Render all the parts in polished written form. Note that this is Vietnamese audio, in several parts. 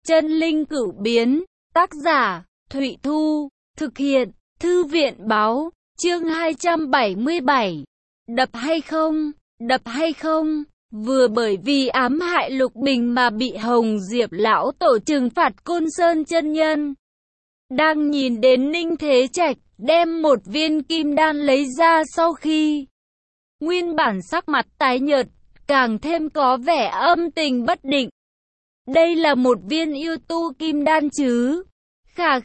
Chân linh cửu biến, tác giả, Thụy Thu, thực hiện, Thư viện Báo, chương 277. Đập hay không, đập hay không, vừa bởi vì ám hại Lục Bình mà bị Hồng Diệp lão tổ trừng phạt Côn Sơn chân nhân. Đang nhìn đến Ninh Thế Trạch, đem một viên kim đan lấy ra sau khi nguyên bản sắc mặt tái nhợt, càng thêm có vẻ âm tình bất định. Đây là một viên yêu tu kim đan chứ? Khà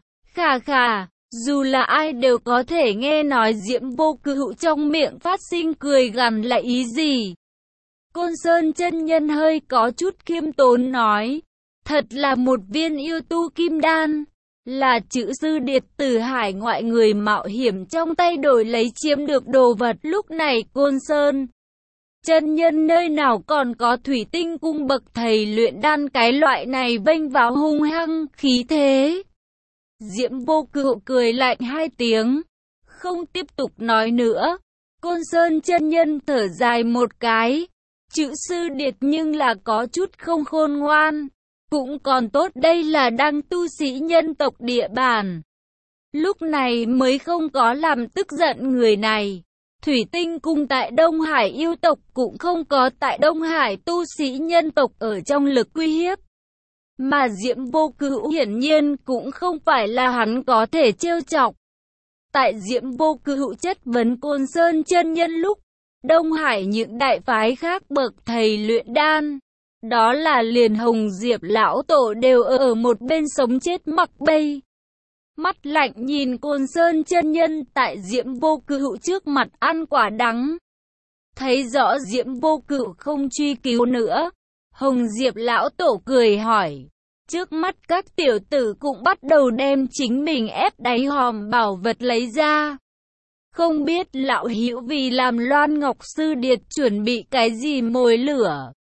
khà, dù là ai đều có thể nghe nói Diễm Vô Cựu trong miệng phát sinh cười gằn là ý gì. Côn Sơn chân nhân hơi có chút khiêm tốn nói, thật là một viên yêu tu kim đan, là chữ Sư Điệt từ hải ngoại người mạo hiểm trong tay đổi lấy chiếm được đồ vật. Lúc này Côn Sơn chân nhân nơi nào còn có thủy tinh cung bậc thầy luyện đan cái loại này vênh vào hung hăng khí thế. Diễm Vô Cựu cười lạnh hai tiếng, không tiếp tục nói nữa. Côn Sơn chân nhân thở dài một cái, chữ Sư Điệt nhưng là có chút không khôn ngoan, cũng còn tốt đây là đang tu sĩ nhân tộc địa bàn. Lúc này mới không có làm tức giận người này. Thủy tinh cung tại Đông Hải yêu tộc cũng không có tại Đông Hải tu sĩ nhân tộc ở trong lực uy hiếp. Mà Diễm Vô Cựu hiển nhiên cũng không phải là hắn có thể trêu chọc. Tại Diễm Vô Cựu chất vấn Côn Sơn chân nhân lúc, Đông Hải những đại phái khác bậc thầy luyện đan, đó là liền Hồng Diệp lão tổ đều ở một bên sống chết mặc bay. Mắt lạnh nhìn Côn Sơn chân nhân tại Diễm Vô Cựu trước mặt ăn quả đắng. Thấy rõ Diễm Vô Cựu không truy cứu nữa, Hồng Diệp lão tổ cười hỏi, trước mắt các tiểu tử cũng bắt đầu đem chính mình ép đáy hòm bảo vật lấy ra. Không biết lão hữu vì làm Loan Ngọc Sư Điệt chuẩn bị cái gì mồi lửa.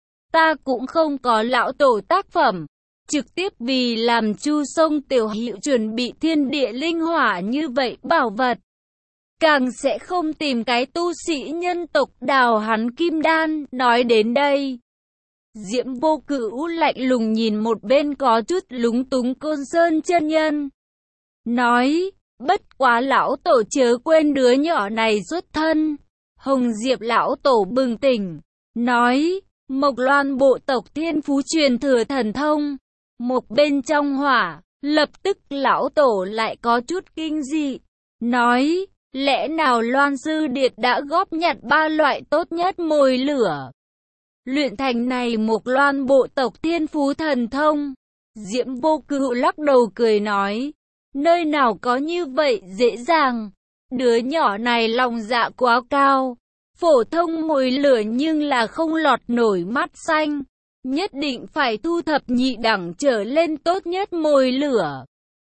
Ta cũng không có lão tổ tác phẩm, trực tiếp vì làm Chu Sông tiểu hữu chuẩn bị thiên địa linh hỏa như vậy bảo vật. Càng sẽ không tìm cái tu sĩ nhân tộc đào hắn kim đan. Nói đến đây, Diễm Vô Cựu lạnh lùng nhìn một bên có chút lúng túng Côn Sơn chân nhân, nói, bất quá lão tổ chớ quên đứa nhỏ này xuất thân. Hồng Diệp lão tổ bừng tỉnh, nói, Mộc Loan bộ tộc thiên phú truyền thừa thần thông, một bên trong hỏa. Lập tức lão tổ lại có chút kinh dị, nói, lẽ nào Loan Sư Điệt đã góp nhặt 3 loại tốt nhất mồi lửa, luyện thành này Mộc Loan bộ tộc thiên phú thần thông? Diễm Vô Cựu lắc đầu cười nói, nơi nào có như vậy dễ dàng, đứa nhỏ này lòng dạ quá cao, phổ thông mồi lửa nhưng là không lọt nổi mắt xanh, nhất định phải thu thập nhị đẳng trở lên tốt nhất mồi lửa.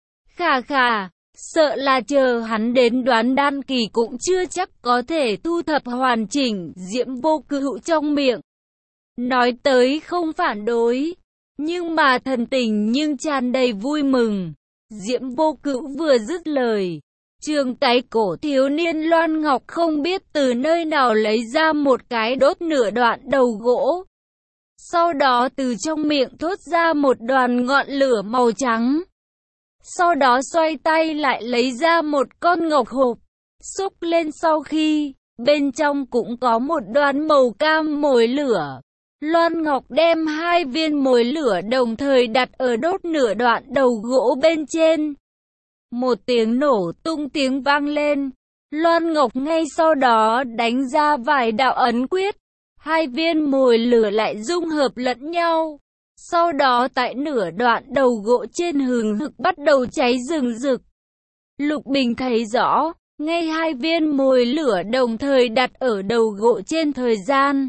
Khà, sợ là chờ hắn đến đoán đan kỳ cũng chưa chắc có thể thu thập hoàn chỉnh. Diễm Vô Cựu trong miệng nói tới không phản đối, nhưng mà thần tình nhưng tràn đầy vui mừng. Diễm Vô Cựu vừa dứt lời, trường cái cổ thiếu niên Loan Ngọc không biết từ nơi nào lấy ra một cái đốt nửa đoạn đầu gỗ. Sau đó từ trong miệng thốt ra một đoàn ngọn lửa màu trắng. Sau đó xoay tay lại lấy ra một con ngọc hộp, xúc lên sau khi, bên trong cũng có một đoàn màu cam mồi lửa. Loan Ngọc đem 2 viên mồi lửa đồng thời đặt ở đốt nửa đoạn đầu gỗ bên trên. Một tiếng nổ tung tiếng vang lên. Loan Ngọc ngay sau đó đánh ra vài đạo ấn quyết. 2 viên mồi lửa lại dung hợp lẫn nhau. Sau đó tại nửa đoạn đầu gỗ trên hừng hực bắt đầu cháy rừng rực. Lục Bình thấy rõ, ngay 2 viên mồi lửa đồng thời đặt ở đầu gỗ trên thời gian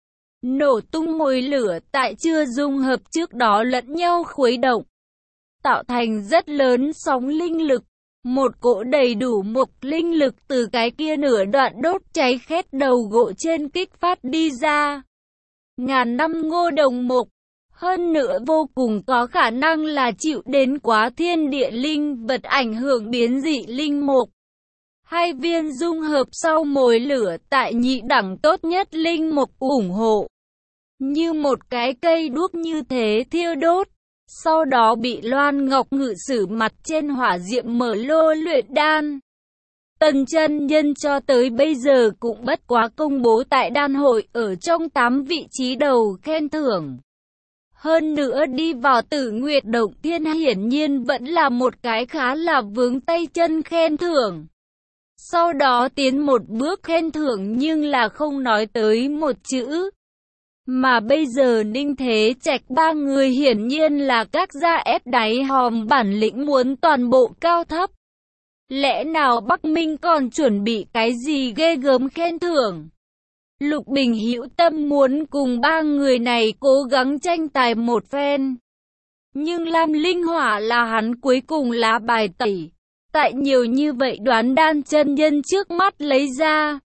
nổ tung mồi lửa tại chưa dung hợp trước đó lẫn nhau khuấy động, tạo thành rất lớn sóng linh lực. Một cỗ đầy đủ mộc linh lực từ cái kia nửa đoạn đốt cháy khét đầu gỗ trên kích phát đi ra. Ngàn năm ngô đồng mộc, hơn nữa vô cùng có khả năng là chịu đến quá thiên địa linh vật ảnh hưởng biến dị linh mộc. 2 viên dung hợp sau mồi lửa tại nhị đẳng tốt nhất linh mộc ủng hộ, như một cái cây đuốc như thế thiêu đốt. Sau đó bị Loan Ngọc Ngự sử mặt trên hỏa diệm mở lô luyện đan. Tần chân nhân cho tới bây giờ cũng bất quá công bố tại đan hội ở trong 8 vị trí đầu khen thưởng. Hơn nữa đi vào Tử Nguyệt Động Thiên hiển nhiên vẫn là một cái khá là vướng tay chân khen thưởng. Sau đó tiến một bước khen thưởng nhưng là không nói tới một chữ. Mà bây giờ Ninh Thế Trạch ba người hiển nhiên là các gia ép đáy hòm bản lĩnh muốn toàn bộ cao thấp. Lẽ nào Bắc Minh còn chuẩn bị cái gì ghê gớm khen thưởng? Lục Bình hữu tâm muốn cùng ba người này cố gắng tranh tài một phen. Nhưng Lam Linh Hỏa là hắn cuối cùng lá bài tẩy. Tại nhiều như vậy đoán đan chân nhân trước mắt lấy ra.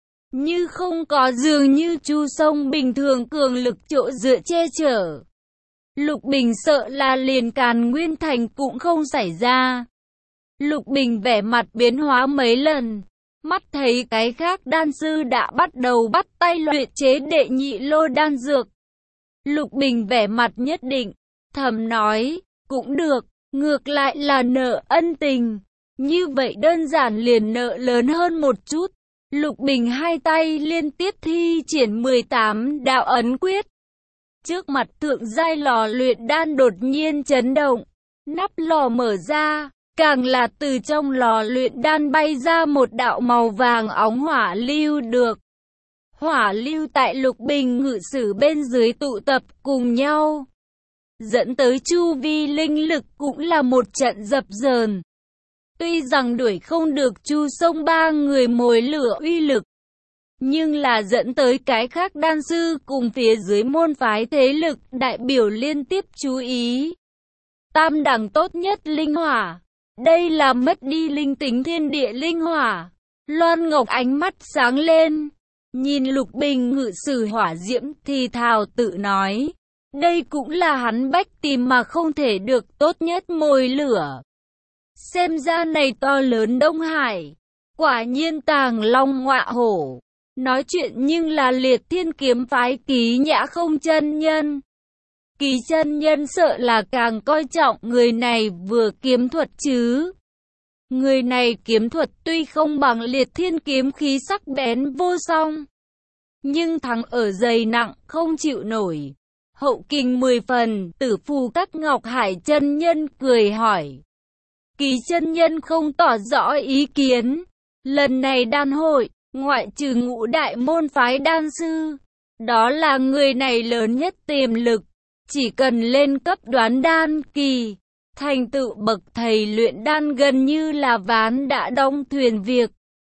Như không có dường như Chu Sông bình thường cường lực chỗ dựa che chở. Lục Bình sợ là liền Càn Nguyên Thành cũng không xảy ra. Lục Bình vẻ mặt biến hóa mấy lần. Mắt thấy cái khác đan sư đã bắt đầu bắt tay luyện chế đệ nhị lô đan dược. Lục Bình vẻ mặt nhất định, thầm nói, cũng được, ngược lại là nợ ân tình. Như vậy đơn giản liền nợ lớn hơn một chút. Lục Bình hai tay liên tiếp thi triển 18 đạo ấn quyết. Trước mặt thượng giai lò luyện đan đột nhiên chấn động. Nắp lò mở ra, càng là từ trong lò luyện đan bay ra một đạo màu vàng óng hỏa lưu được. Hỏa lưu tại Lục Bình ngự sử bên dưới tụ tập cùng nhau. Dẫn tới chu vi linh lực cũng là một trận dập dờn. Tuy rằng đuổi không được Chu Sông ba người mồi lửa uy lực, nhưng là dẫn tới cái khác đan sư cùng phía dưới môn phái thế lực đại biểu liên tiếp chú ý. Tam đẳng tốt nhất linh hỏa, đây là mất đi linh tính thiên địa linh hỏa. Loan Ngọc ánh mắt sáng lên, nhìn Lục Bình ngự sử hỏa diễm thì thào tự nói, đây cũng là hắn bách tìm mà không thể được tốt nhất mồi lửa. Xem ra này to lớn Đông Hải, quả nhiên tàng long ngọa hổ. Nói chuyện nhưng là Liệt Thiên kiếm phái Ký Nhã Không chân nhân. Ký chân nhân sợ là càng coi trọng người này vừa kiếm thuật chứ. Người này kiếm thuật tuy không bằng Liệt Thiên kiếm khí sắc bén vô song, nhưng thắng ở dày nặng không chịu nổi. Hậu kình 10 phần, Tử Phù Các Ngọc Hải chân nhân cười hỏi. Ký chân nhân không tỏ rõ ý kiến. Lần này đan hội, ngoại trừ ngũ đại môn phái đan sư, đó là người này lớn nhất tiềm lực. Chỉ cần lên cấp đoán đan kỳ, thành tựu bậc thầy luyện đan gần như là ván đã đóng thuyền việc.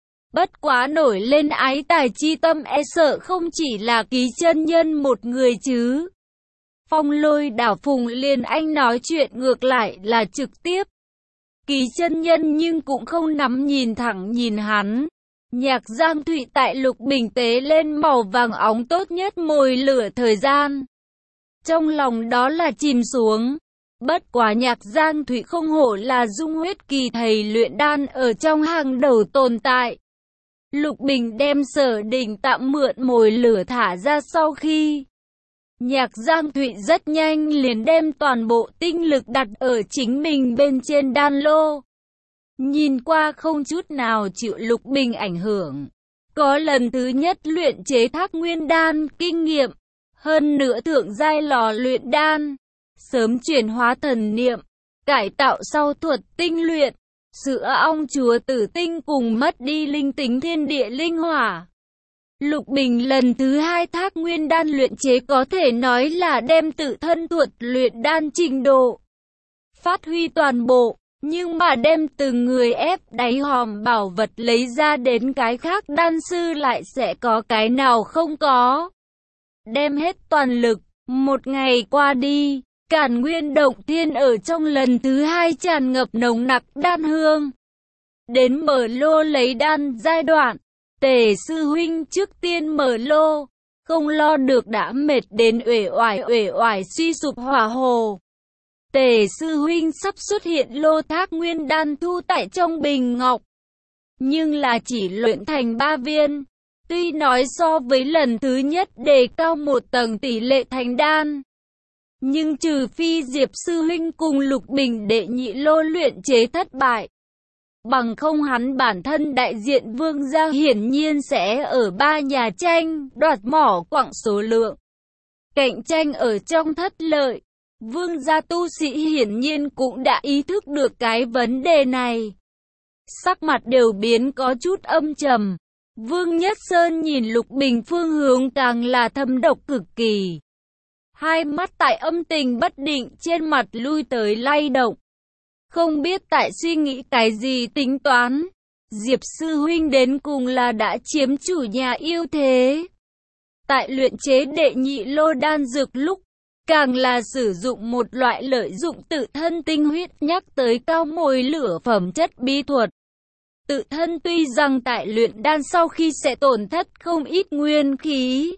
Bất quá nổi lên ái tài chi tâm e sợ không chỉ là Ký chân nhân một người chứ. Phong Lôi đảo Phùng Liên Anh nói chuyện ngược lại là trực tiếp. Ký chân nhân nhưng cũng không nắm nhìn thẳng nhìn hắn. Nhạc Giang Thụy tại Lục Bình tế lên màu vàng óng tốt nhất mồi lửa thời gian. Trong lòng đó là chìm xuống. Bất quá Nhạc Giang Thụy không hổ là dung huyết kỳ thầy luyện đan ở trong hàng đầu tồn tại. Lục Bình đem Sở Đình tạm mượn mồi lửa thả ra sau khi Nhạc Giang Thụy rất nhanh liền đem toàn bộ tinh lực đặt ở chính mình bên trên đan lô. Nhìn qua không chút nào chịu Lục Bình ảnh hưởng. Có lần thứ nhất luyện chế Thác Nguyên đan kinh nghiệm. Hơn nữa thượng giai lò luyện đan. Sớm chuyển hóa thần niệm. Cải tạo sau thuật tinh luyện. Sữa ong chúa tử tinh cùng mất đi linh tính thiên địa linh hỏa. Lục Bình lần thứ hai Thác Nguyên đan luyện chế có thể nói là đem tự thân thuật luyện đan trình độ phát huy toàn bộ, nhưng mà đem từng người ép đáy hòm bảo vật lấy ra đến cái khác đan sư lại sẽ có cái nào không có. Đem hết toàn lực, một ngày qua đi, Càn Nguyên Động Thiên ở trong lần thứ hai tràn ngập nồng nặc đan hương. Đến mở lô lấy đan giai đoạn, Tề sư huynh trước tiên mở lô, không lo được đã mệt đến uể oải suy sụp hỏa hồ. Tề sư huynh sắp xuất hiện lô Thác Nguyên đan thu tại trong bình ngọc, nhưng là chỉ luyện thành 3 viên. Tuy nói so với lần thứ nhất đề cao một tầng tỷ lệ thành đan, Nhưng trừ phi Diệp sư huynh cùng Lục Bình đệ nhị lô luyện chế thất bại, bằng không hắn bản thân đại diện Vương gia hiển nhiên sẽ ở ba nhà tranh đoạt mỏ quặng số lượng. Cạnh tranh ở trong thất lợi, Vương gia tu sĩ hiển nhiên cũng đã ý thức được cái vấn đề này. Sắc mặt đều biến có chút âm trầm. Vương Nhất Sơn nhìn Lục Bình phương hướng càng là thâm độc cực kỳ. Hai mắt tại âm tình bất định trên mặt lui tới lay động. Không biết tại suy nghĩ cái gì tính toán. Diệp sư huynh đến cùng là đã chiếm chủ nhà yêu thế. Tại luyện chế đệ nhị lô đan dược lúc, càng là sử dụng một loại lợi dụng tự thân tinh huyết nhắc tới cao mồi lửa phẩm chất bí thuật. Tự thân tuy rằng tại luyện đan sau khi sẽ tổn thất không ít nguyên khí.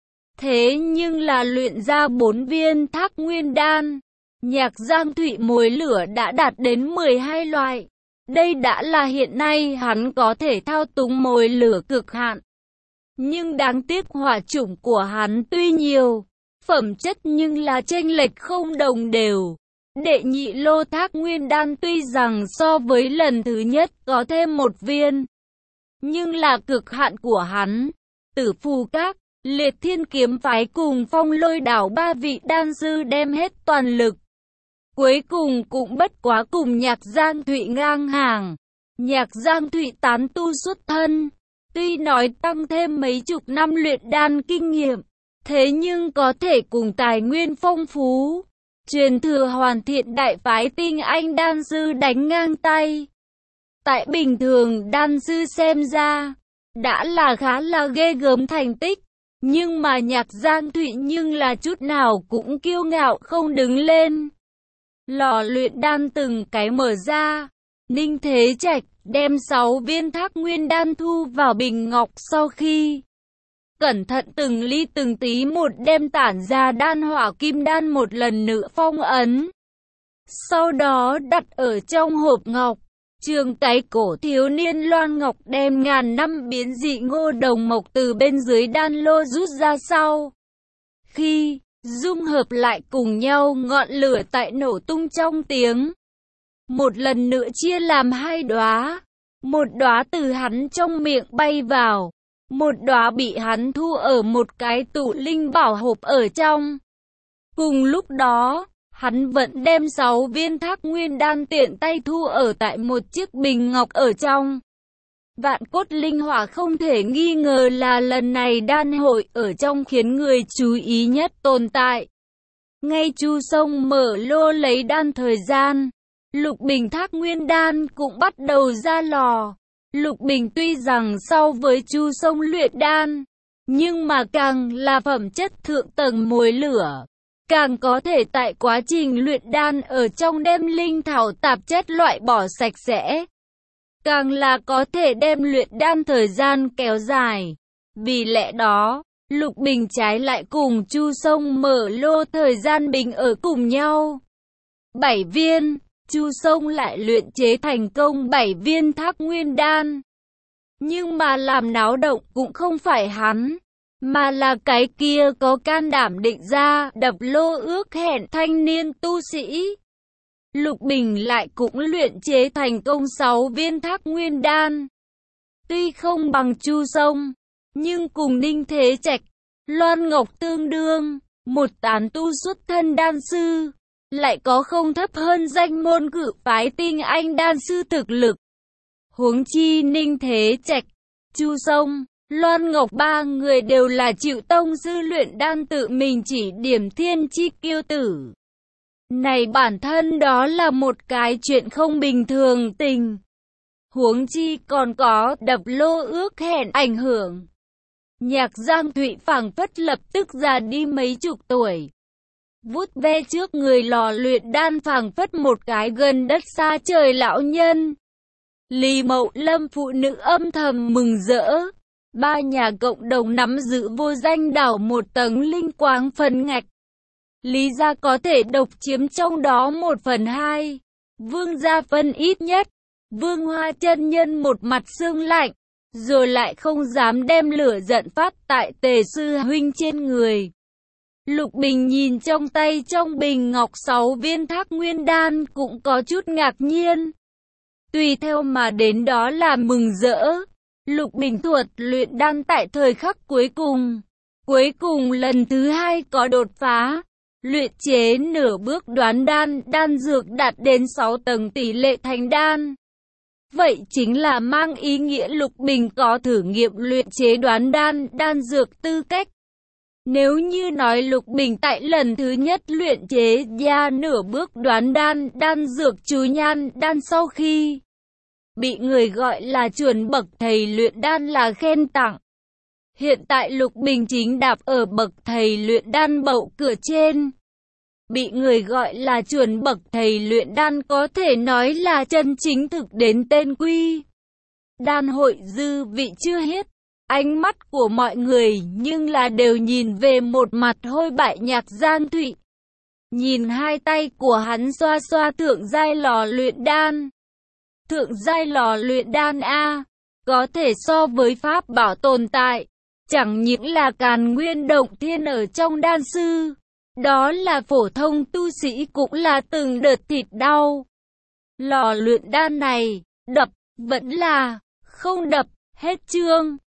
Thế nhưng là luyện ra 4 viên thác nguyên đan. Nhạc Giang Thụy mồi lửa đã đạt đến 12 loại. Đây đã là hiện nay hắn có thể thao túng mồi lửa cực hạn. Nhưng đáng tiếc hỏa chủng của hắn tuy nhiều, phẩm chất nhưng là chênh lệch không đồng đều. Đệ nhị lô thác nguyên đan tuy rằng so với lần thứ nhất có thêm 1 viên, nhưng là cực hạn của hắn. Tử Phù Các, Liệt Thiên Kiếm Phái cùng Phong Lôi Đảo 3 vị đan sư đem hết toàn lực. Cuối cùng cũng bất quá cùng Nhạc Giang Thụy ngang hàng. Nhạc Giang Thụy tán tu xuất thân, tuy nói tăng thêm mấy chục năm luyện đan kinh nghiệm, thế nhưng có thể cùng tài nguyên phong phú, truyền thừa hoàn thiện đại phái tinh anh đan sư đánh ngang tay. Tại bình thường đan sư xem ra, đã là khá là ghê gớm thành tích, nhưng mà Nhạc Giang Thụy nhưng là chút nào cũng kiêu ngạo không đứng lên. Lò luyện đan từng cái mở ra, Ninh Thế Trạch đem 6 viên thác nguyên đan thu vào bình ngọc sau khi cẩn thận từng ly từng tí một đem tản ra đan hỏa kim đan một lần nữa phong ấn. Sau đó đặt ở trong hộp ngọc, trường cái cổ thiếu niên Loan Ngọc đem ngàn năm biến dị ngô đồng mộc từ bên dưới đan lô rút ra sau. Khi dung hợp lại cùng nhau ngọn lửa tại nổ tung trong tiếng. Một lần nữa chia làm 2 đóa. Một đóa từ hắn trong miệng bay vào. Một đóa bị hắn thu ở một cái tủ linh bảo hộp ở trong. Cùng lúc đó, hắn vẫn đem 6 viên thác nguyên đan tiện tay thu ở tại một chiếc bình ngọc ở trong. Vạn cốt linh hỏa không thể nghi ngờ là lần này đan hội ở trong khiến người chú ý nhất tồn tại. Ngay Chu Sông mở lô lấy đan thời gian, Lục Bình thác nguyên đan cũng bắt đầu ra lò. Lục Bình tuy rằng so với Chu Sông luyện đan, nhưng mà càng là phẩm chất thượng tầng mồi lửa, càng có thể tại quá trình luyện đan ở trong đem linh thảo tạp chất loại bỏ sạch sẽ. Càng là có thể đem luyện đan thời gian kéo dài. Vì lẽ đó, Lục Bình trái lại cùng Chu Sông mở lô thời gian bình ở cùng nhau. 7 viên, Chu Sông lại luyện chế thành công 7 viên thác nguyên đan. Nhưng mà làm náo động cũng không phải hắn, mà là cái kia có can đảm định ra đập lô ước hẹn thanh niên tu sĩ. Lục Bình lại cũng luyện chế thành công 6 viên thác nguyên đan. Tuy không bằng Chu Sông, nhưng cùng Ninh Thế Trạch, Loan Ngọc tương đương, một tán tu xuất thân đan sư, lại có không thấp hơn danh môn cự phái tinh anh đan sư thực lực. Huống chi Ninh Thế Trạch, Chu Sông, Loan Ngọc 3 người đều là chịu tông sư luyện đan tự mình chỉ điểm thiên chi kiêu tử. Này bản thân đó là một cái chuyện không bình thường tình. Huống chi còn có đập lô ước hẹn ảnh hưởng. Nhạc Giang Thụy phảng phất lập tức già đi mấy chục tuổi. Vuốt ve trước người lò luyện đan phảng phất một cái gần đất xa trời lão nhân. Lý Mậu Lâm phụ nữ âm thầm mừng rỡ. 3 nhà cộng đồng nắm giữ vô danh đảo một tầng linh quáng phần ngạch. Lý gia có thể độc chiếm trong đó 1/2. Vương gia phân ít nhất. Vương Hoa chân nhân một mặt sương lạnh, rồi lại không dám đem lửa giận phát tại Tề sư huynh trên người. Lục Bình nhìn trong tay trong bình ngọc 6 viên Thác Nguyên đan cũng có chút ngạc nhiên. Tùy theo mà đến đó là mừng rỡ. Lục Bình thuật luyện đan tại thời khắc cuối cùng lần thứ 2 có đột phá. Luyện chế nửa bước đoán đan, đan dược đạt đến 6 tầng tỷ lệ thành đan. Vậy chính là mang ý nghĩa Lục Bình có thử nghiệm luyện chế đoán đan, đan dược tư cách. Nếu như nói Lục Bình tại lần thứ nhất luyện chế ra nửa bước đoán đan, đan dược chú nhan đan sau khi bị người gọi là chuẩn bậc thầy luyện đan là khen tặng. Hiện tại Lục Bình chính đạp ở bậc thầy luyện đan bậu cửa trên. Bị người gọi là chuẩn bậc thầy luyện đan có thể nói là chân chính thực đến tên quy. Đan hội dư vị chưa hết. Ánh mắt của mọi người nhưng là đều nhìn về một mặt hôi bại Nhạc Giang Thụy. Nhìn hai tay của hắn xoa xoa thượng giai lò luyện đan. Thượng giai lò luyện đan A, có thể so với pháp bảo tồn tại. Chẳng những là Càn Nguyên Động Thiên ở trong đan sư. Đó là phổ thông tu sĩ cũng là từng đợt thịt đau. Lò luyện đan này, đập, vẫn là không đập, hết chương.